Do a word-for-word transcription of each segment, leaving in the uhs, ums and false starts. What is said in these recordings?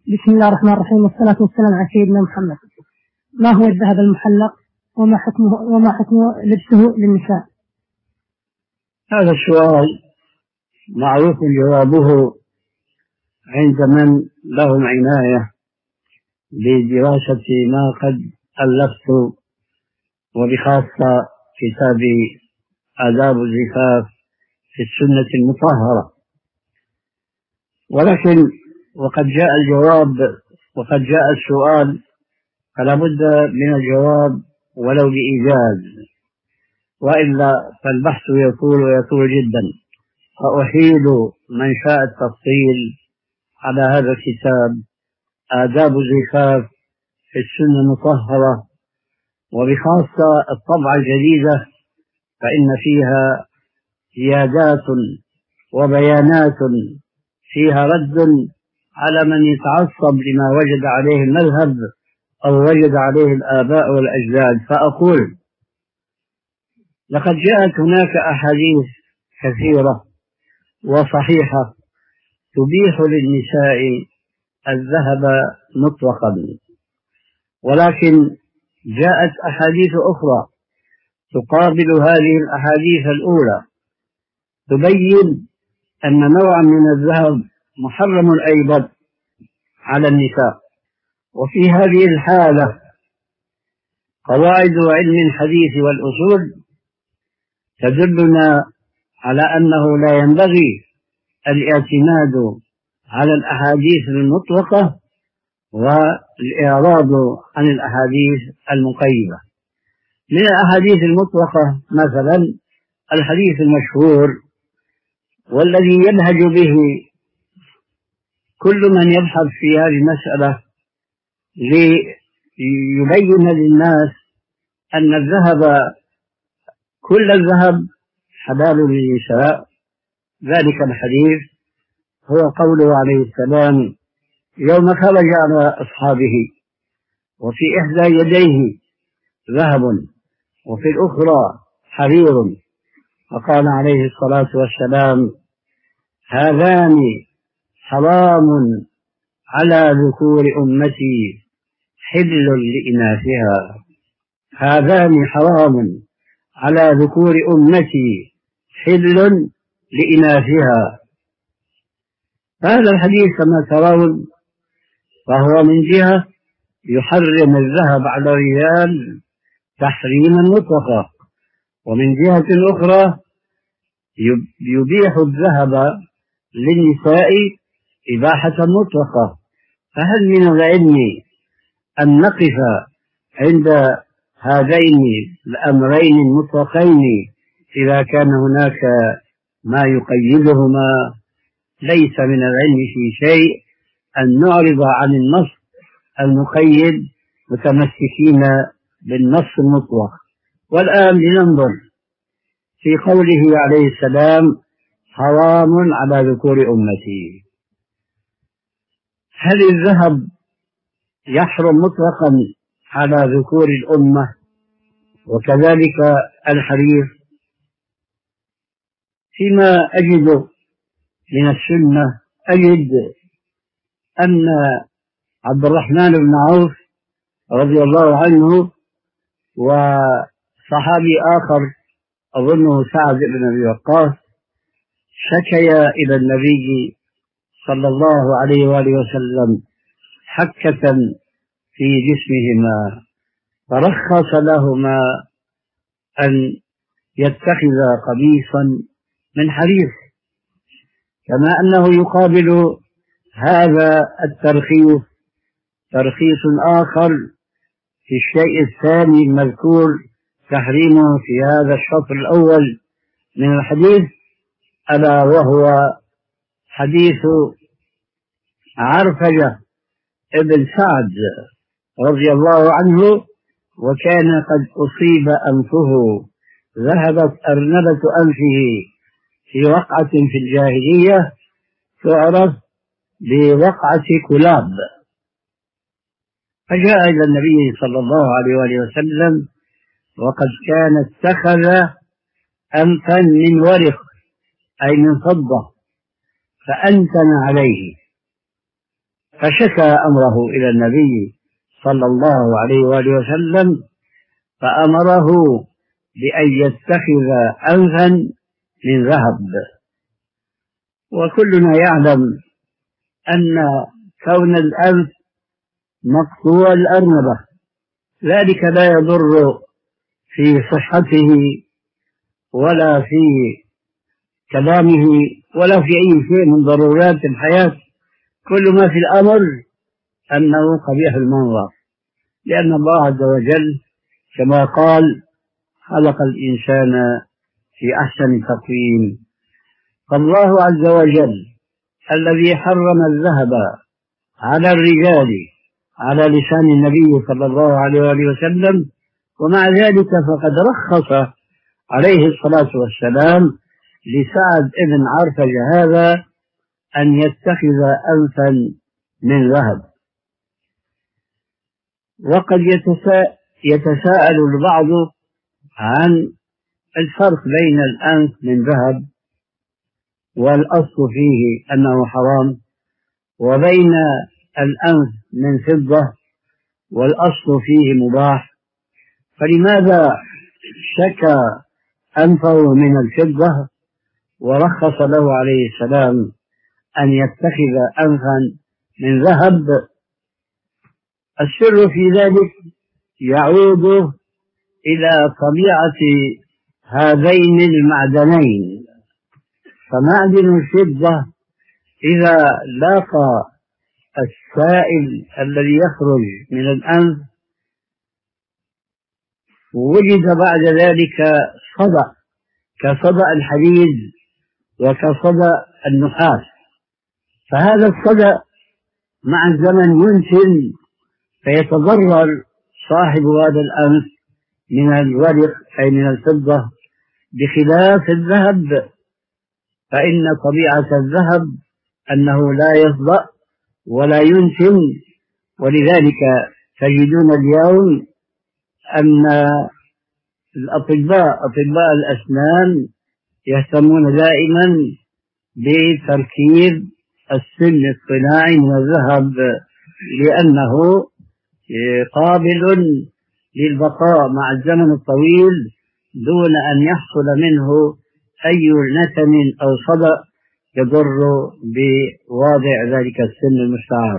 بسم الله الرحمن الرحيم، والصلاة والسلام على سيدنا محمد. ما هو الذهب المحلق وما حكمه وما حكم لبسه للنساء؟ هذا السؤال معروف جوابه عند من لهم عناية بدراسة ما قد ألفت، وبخاصة كتاب آداب الزفاف في السنة المطهرة. ولكن وقد جاء الجواب وقد جاء السؤال، فلا بد من الجواب ولو بإيجاز، وإلا فالبحث يطول ويطول جدا. فأحيل من شاء التفصيل على هذا الكتاب آداب الزفاف في السنة المطهرة، وبخاصة الطبعة الجديدة، فإن فيها زيادات وبيانات فيها رد على من يتعصب لما وجد عليه المذهب أو وجد عليه الآباء والأجداد. فأقول: لقد جاءت هناك أحاديث كثيرة وصحيحة تبيح للنساء الذهب مطلقا، ولكن جاءت أحاديث أخرى تقابل هذه الأحاديث الأولى تبين أن نوعا من الذهب محرم أيضا على النساء. وفي هذه الحالة قواعد علم الحديث والأصول تدلنا على أنه لا ينبغي الاعتماد على الأحاديث المطلقة والإعراض عن الأحاديث المقيدة. من الأحاديث المطلقة مثلا الحديث المشهور والذي ينهج به كل من يبحث في هذه المسألة ليبين للناس أن الذهب كل الذهب حلال للنساء. ذلك الحديث هو قوله عليه السلام يوم خرج على أصحابه وفي إحدى يديه ذهب وفي الأخرى حرير، فقال عليه الصلاة والسلام هذان حرام على ذكور أمتي حل لإناثها. هذان حرام على ذكور أمتي حل لإناثها. هذا الحديث كما ترون فهو من جهة يحرم الذهب على الرجال تحريما مطلقا، ومن جهة أخرى يبيح الذهب للنساء إباحة مطلقة. فهل من العلم أن نقف عند هذين الأمرين المطلقين إذا كان هناك ما يقيدهما؟ ليس من العلم في شيء أن نعرض عن النص المقيد متمسكين بالنص المطلق. والآن لننظر في قوله عليه السلام حرام على ذكور أمتي. هل الذهب يحرم مطلقا على ذكور الأمة وكذلك الحرير؟ فيما أجد من السنة أجد أن عبد الرحمن بن عوف رضي الله عنه وصحابي آخر أظنه سعد بن أبي وقاص شكيا إلى النبي صلى الله عليه وآله وسلم حكة في جسمهما، فرخص لهما أن يتخذا قميصا من حرير، كما أنه يقابل هذا الترخيص ترخيص آخر في الشيء الثاني المذكور تحريمه في هذا الشطر الأول من الحديث، ألا وهو حديث عرفجة ابن سعد رضي الله عنه، وكان قد أصيب أنفه، ذهبت أرنبة أنفه في وقعة في الجاهلية تعرف بوقعة كلاب، فجاء إلى النبي صلى الله عليه وآله وسلم وقد كان اتخذ أنفا من ورق أي من فضة فأنتن عليه، فشكى أمره إلى النبي صلى الله عليه وآله وسلم، فأمره بأن يتخذ أنفا من ذهب. وكلنا يعلم أن كون الأنف مقطوع الأرنبة ذلك لا يضر في صحته ولا في كلامه ولا في أي شيء من ضرورات الحياة. كل ما في الأمر أنه قبيح المنظر، لأن الله عز وجل كما قال خلق الإنسان في أحسن تقويم. فالله عز وجل الذي حرم الذهب على الرجال على لسان النبي صلى الله عليه وآله وسلم، ومع ذلك فقد رخص عليه الصلاة والسلام لسعد بن عرفج هذا أن يتخذ أنفا من ذهب. وقد يتساءل البعض عن الفرق بين الأنف من ذهب والأصل فيه أنه حرام، وبين الأنف من فضة والأصل فيه مباح، فلماذا شكى أنفه من الفضة ورخص له عليه السلام أن يتخذ أنفا من ذهب؟ السر في ذلك يعود إلى طبيعة هذين المعدنين. فمعدن الفضة إذا لاقى السائل الذي يخرج من الأنف وجد بعد ذلك صدأ كصدأ الحديد وكصدأ النحاس، فهذا الصدأ مع الزمن ينتن فيتضرر صاحب هذا الأنف من الورق أي من الفضة، بخلاف الذهب فإن طبيعة الذهب أنه لا يصدأ ولا ينتن. ولذلك تجدون اليوم أن الأطباء أطباء الأسنان يهتمون دائما بتركيب السن الصناعي من الذهب، لأنه قابل للبقاء مع الزمن الطويل دون أن يحصل منه أي نتن أو صدأ يضر بواضع ذلك السن المستعار.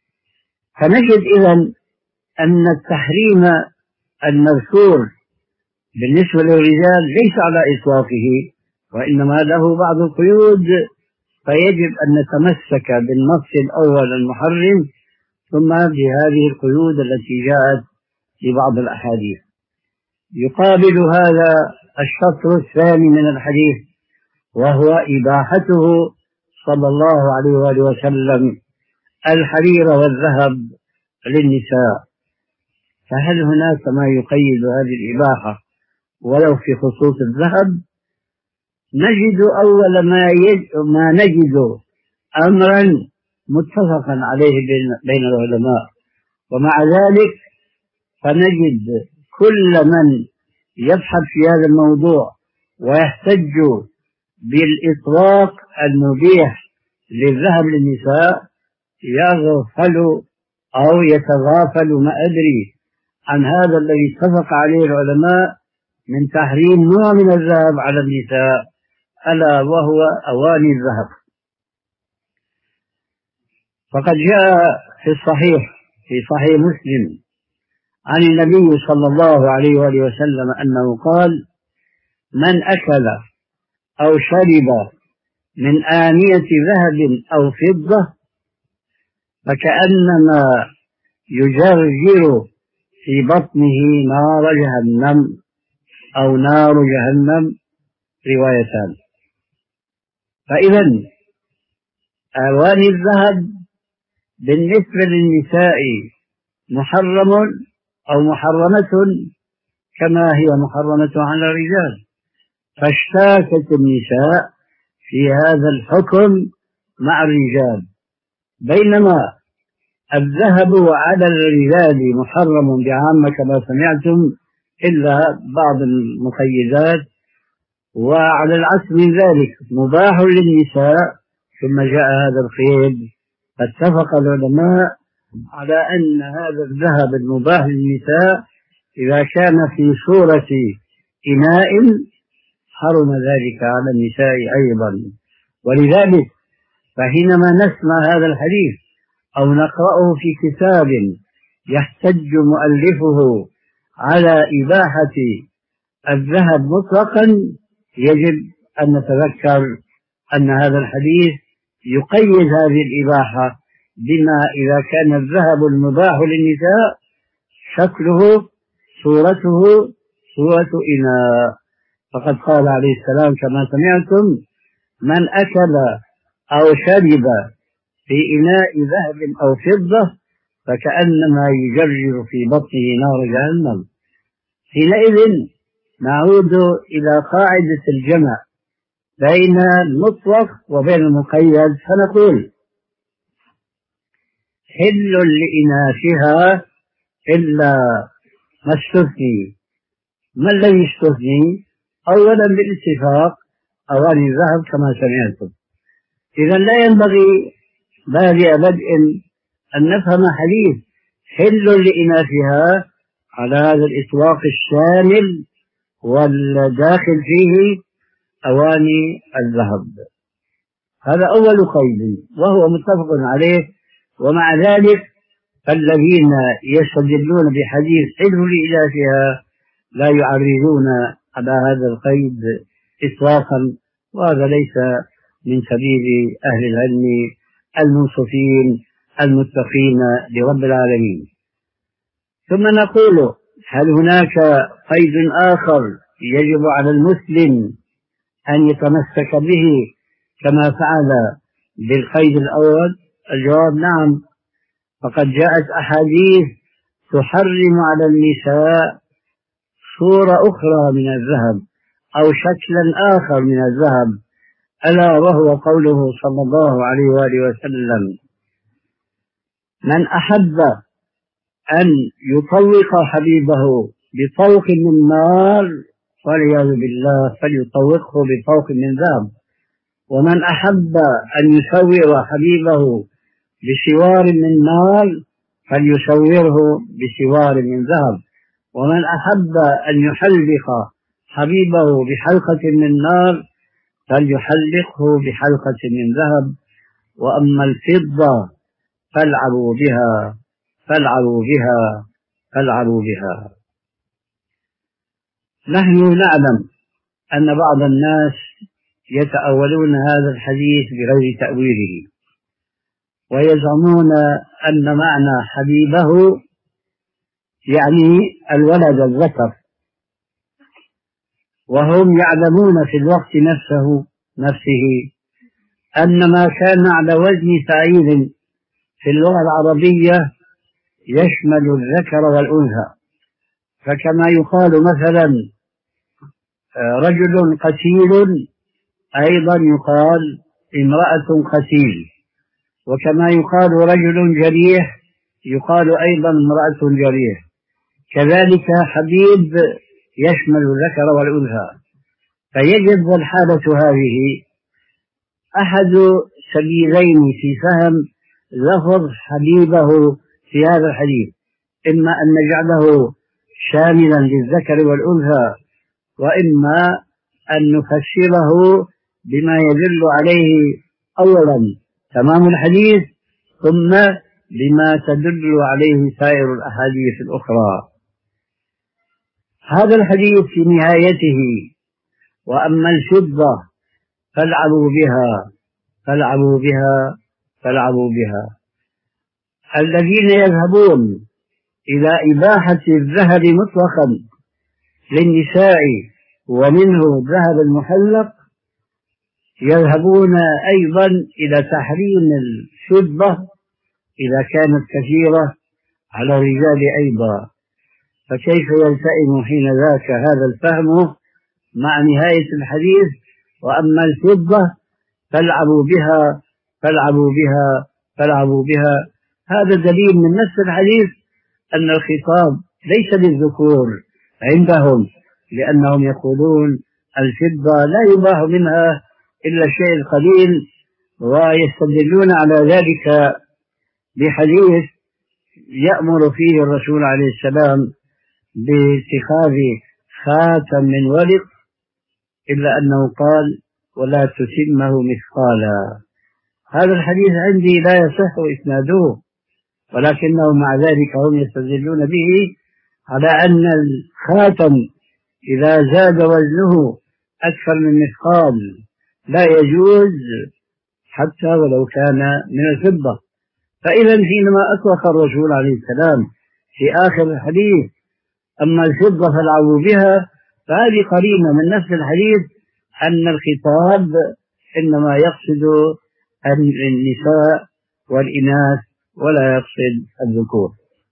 فنجد إذن أن التحريم المذكور بالنسبة للرجال ليس على إطلاقه، وإنما له بعض القيود، فيجب أن نتمسك بالنص الأول المحرم ثم بهذه القيود التي جاءت في بعض الأحاديث. يقابل هذا الشطر الثاني من الحديث وهو إباحته صلى الله عليه وآله وسلم الحرير والذهب للنساء. فهل هناك ما يقيد هذه الإباحة ولو في خصوص الذهب؟ نجد أول ما, ما نجد أمرا متفقا عليه بين العلماء، ومع ذلك فنجد كل من يبحث في هذا الموضوع ويحتج بالإطلاق المبيح للذهب للنساء يغفل أو يتغافل ما أدري عن هذا الذي اتفق عليه العلماء من تحريم نوع من الذهب على النساء، ألا وهو أواني الذهب. فقد جاء في الصحيح في صحيح مسلم عن النبي صلى الله عليه وآله وسلم أنه قال: من أكل أو شرب من آنية ذهب أو فضة فكأنما يجرجر في بطنه نار جهنم أو نار جهنم، روايتان. فإذا أواني الذهب بالنسبة للنساء محرم أو محرمة كما هي محرمة على الرجال، فاشتاكت النساء في هذا الحكم مع الرجال، بينما الذهب على الرجال محرم بعامة كما سمعتم إلا بعض المقيدات، وعلى العكس من ذلك مباح للنساء، ثم جاء هذا القيد اتفق العلماء على أن هذا الذهب المباح للنساء إذا كان في صورة إناء حرم ذلك على النساء أيضا. ولذلك فحينما نسمع هذا الحديث أو نقرأه في كتاب يحتج مؤلفه على إباحة الذهب مطلقا يجب أن نتذكر أن هذا الحديث يقيد هذه الإباحة بما إذا كان الذهب المباح للنساء شكله صورته صورة إناء. فقد قال عليه السلام كما سمعتم: من أكل أو شرب في إناء ذهب أو فضة فكأنما يجرجر في بطنه نار جهنم. حينئذ نعود إلى قاعدة الجمع بين المطلق وبين المقيد، فنقول: حل لإناثها إلا ما استثني. ما الذي استثني؟ أولا بالاتفاق أواني الذهب كما سمعتم. إذا لا ينبغي بادئ بدء أن نفهم حديث حل لإناثها على هذا الإطلاق الشامل والداخل فيه أواني الذهب. هذا أول قيد وهو متفق عليه. ومع ذلك فالذين يستدلون بحديث حل لإناثها لا يعرضون على هذا القيد إطلاقا، وهذا ليس من سبيل أهل العلم المنصفين المتقين لرب العالمين. ثم نقول: هل هناك قيد آخر يجب على المسلم أن يتمسك به كما فعل بالقيد الأول؟ الجواب: نعم. فقد جاءت أحاديث تحرم على النساء صورة أخرى من الذهب أو شكلا آخر من الذهب، ألا وهو قوله صلى الله عليه وآله وسلم: من أحب أن يطوق حبيبه بطوق من نار والعياذ بالله فليطوقه بطوق من ذهب، ومن أحب أن يسور حبيبه بسوار من نار فليسوره بسوار من ذهب، ومن أحب أن يحلق حبيبه بحلقة من نار فليحلقه بحلقة من ذهب، وأما الفضة فالعبوا بها فالعبوا بها فالعبوا بها. نحن نعلم أن بعض الناس يتأولون هذا الحديث بغير تأويله، ويزعمون أن معنى حبيبه يعني الولد الذكر، وهم يعلمون في الوقت نفسه نفسه أن ما كان على وزن فعيل في اللغة العربية يشمل الذكر والأنثى. فكما يقال مثلا رجل قتيل أيضا يقال امرأة قتيل، وكما يقال رجل جريح يقال أيضا امرأة جريح. كذلك حبيب يشمل الذكر والأنثى. فيجب والحالة هذه أحد سبيلين في فهم لفظ حبيبه في هذا الحديث: إما أن نجعله شاملا للذكر والأنثى، وإما أن نفسره بما يدل عليه أولا تمام الحديث، ثم بما تدل عليه سائر الأحاديث الأخرى. هذا الحديث في نهايته: وأما الفضة فالعبوا بها فالعبوا بها فالعبوا بها. الذين يذهبون إلى إباحة الذهب مطلقا للنساء ومنه الذهب المحلق يذهبون أيضا إلى تحريم الفضة إذا كانت كثيرة على الرجال أيضا. فكيف يلتئم حين ذاك هذا الفهم مع نهاية الحديث: وأما الفضة فالعبوا بها فالعبوا بها فالعبوا بها؟ هذا دليل من نفس الحديث أن الخطاب ليس للذكور عندهم، لأنهم يقولون الفضة لا يباح منها إلا الشيء القليل، ويستدلون على ذلك بحديث يأمر فيه الرسول عليه السلام باتخاذ خاتم من ورق، إلا أنه قال ولا تتمه مثقالا. هذا الحديث عندي لا يصح إسناده، ولكنه مع ذلك هم يستدلون به على أن الخاتم إذا زاد وزنه أكثر من مثقال لا يجوز حتى ولو كان من الفضة. فإذا حينما أطلق الرسول عليه السلام في آخر الحديث أما الفضة فالعبوا بها، فهذه قرينة من نفس الحديث أن الخطاب إنما يقصد النساء والإناث ولا يقصد الذكور.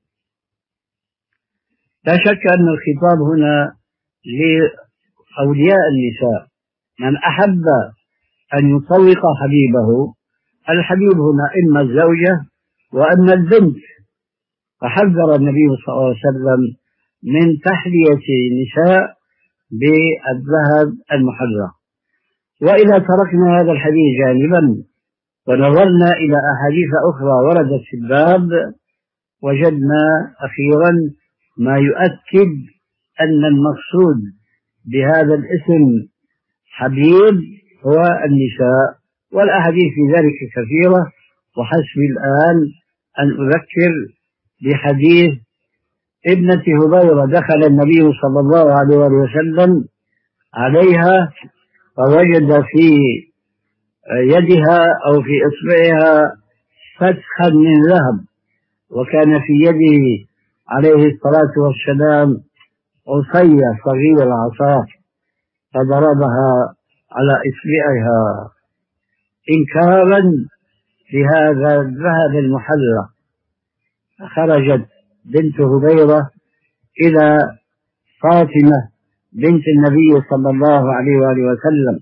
لا شك أن الخطاب هنا لأولياء النساء، من أحب أن يطلق حبيبه، الحبيب هنا إما الزوجة وإما البنت، فحذر النبي صلى الله عليه وسلم من تحلية النساء بالذهب المحرق. وإذا تركنا هذا الحديث جانبا ونظرنا إلى أحاديث أخرى وردت في الباب، وجدنا أخيرا ما يؤكد أن المقصود بهذا الاسم حبيب هو النساء، والأحاديث في ذلك كثيرة. وحسبي الآن أن أذكر بحديث ابنة هبيرة دخل النبي صلى الله عليه وسلم عليها فوجد في يدها أو في إصبعها فتحا من ذهب، وكان في يده عليه الصلاة والسلام عصية صغيرة عصا، فضربها على إصبعها إنكارا لهذا الذهب المحرق. فخرجت بنت هبيرة إلى فاطمة بنت النبي صلى الله عليه وآله وسلم.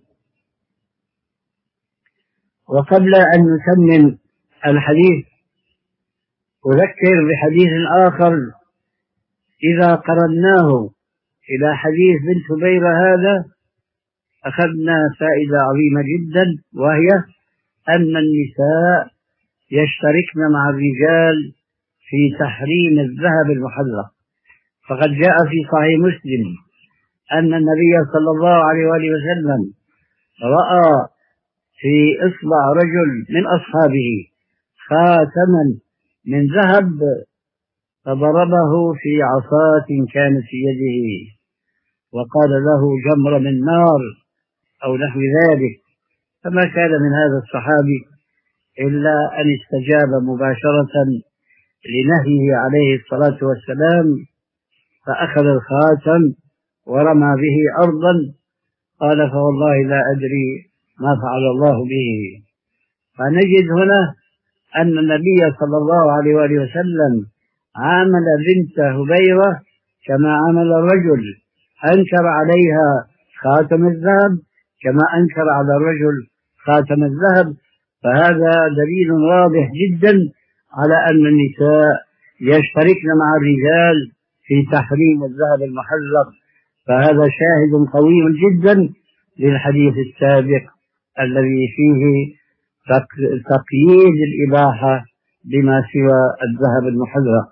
وقبل أن نتمم الحديث أذكر بحديث آخر إذا قرناه إلى حديث بنت هبيرة هذا أخذنا فائدة عظيمة جدا، وهي أن النساء يشتركن مع الرجال في تحريم الذهب المحرق. فقد جاء في صحيح مسلم أن النبي صلى الله عليه وآله وسلم رأى في إصبع رجل من أصحابه خاتما من ذهب فضربه في عصاة كانت في يده وقال له جمر من نار أو نحو ذلك. فما كان من هذا الصحابي إلا أن استجاب مباشرة لنهيه عليه الصلاة والسلام، فأخذ الخاتم ورمى به أرضا، قال فوالله لا أدري ما فعل الله به. فنجد هنا أن النبي صلى الله عليه وآله وسلم عامل بنت هبيرة كما عامل الرجل، أنكر عليها خاتم الذهب كما أنكر على الرجل خاتم الذهب. فهذا دليل واضح جدا على أن النساء يشتركن مع الرجال في تحريم الذهب المحرق، فهذا شاهد قوي جدا للحديث السابق الذي فيه تقييد الإباحة بما سوى الذهب المحرق.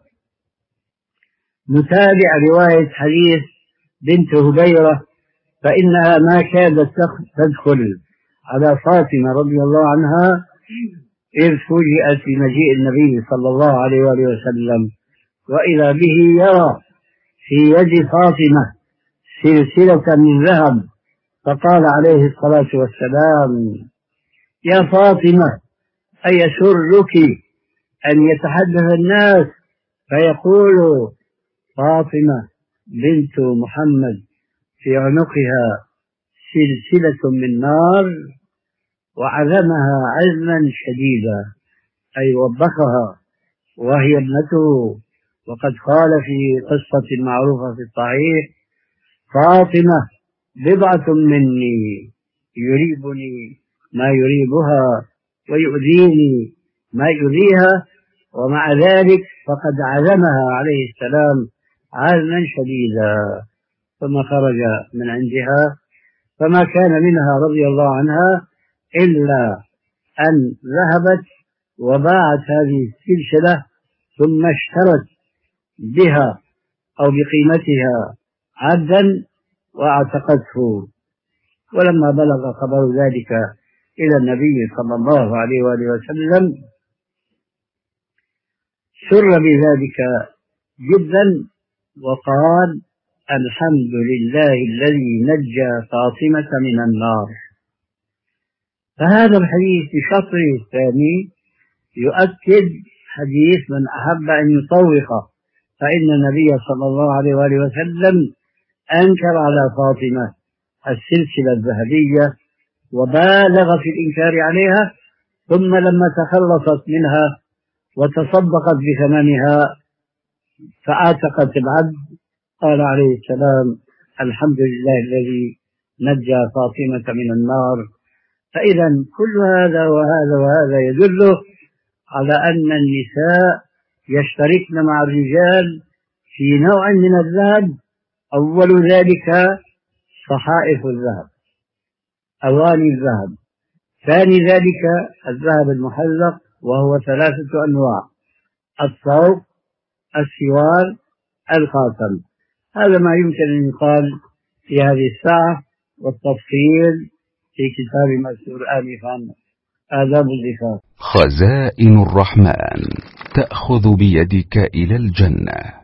نتابع رواية حديث بنت هبيرة، فإنها ما كادت تدخل على فاطمة رضي الله عنها إذ فوجئت بمجيء النبي صلى الله عليه وآله وسلم، وإذا به يرى في يد فاطمة سلسلة من ذهب، فقال عليه الصلاة والسلام يا فاطمة أيسرك أن يتحدث الناس فيقول فاطمة بنت محمد في عنقها سلسلة من نار، وعزمها عزما شديدا أي وبخها وهي ابنته. وقد قال في قصة معروفة في الصحيح فاطمة بضعة مني يريبني ما يريبها ويؤذيني ما يؤذيها، ومع ذلك فقد عزمها عليه السلام عزما شديدا. ثم خرج من عندها، فما كان منها رضي الله عنها إلا أن ذهبت وباعت هذه السلسلة ثم اشترت بها أو بقيمتها عبدا واعتقته. ولما بلغ خبر ذلك إلى النبي صلى الله عليه وآله وسلم سر بذلك جدا وقال: الحمد لله الذي نجى فاطمة من النار. فهذا الحديث بشطره الثاني يؤكد حديث من أحب أن يطوق، فإن النبي صلى الله عليه وآله وسلم أنكر على فاطمة السلسلة الذهبية وبالغ في الإنكار عليها، ثم لما تخلصت منها وتصدقت بثمنها فأعتقت العبد قال عليه السلام: الحمد لله الذي نجى فاطمة من النار. فإذا كل هذا وهذا وهذا يدل على أن النساء يشتركن مع الرجال في نوع من الذهب، أول ذلك صحائف الذهب، أواني الذهب. ثاني ذلك الذهب المحلق، وهو ثلاثة أنواع: الصوف، السوار، الخاتم. هذا ما يمكن أن يقال في هذه الساعة، والتفصيل في كتاب مسؤول آنفا آداب الزفاف. خزائن الرحمن تأخذ بيدك إلى الجنة.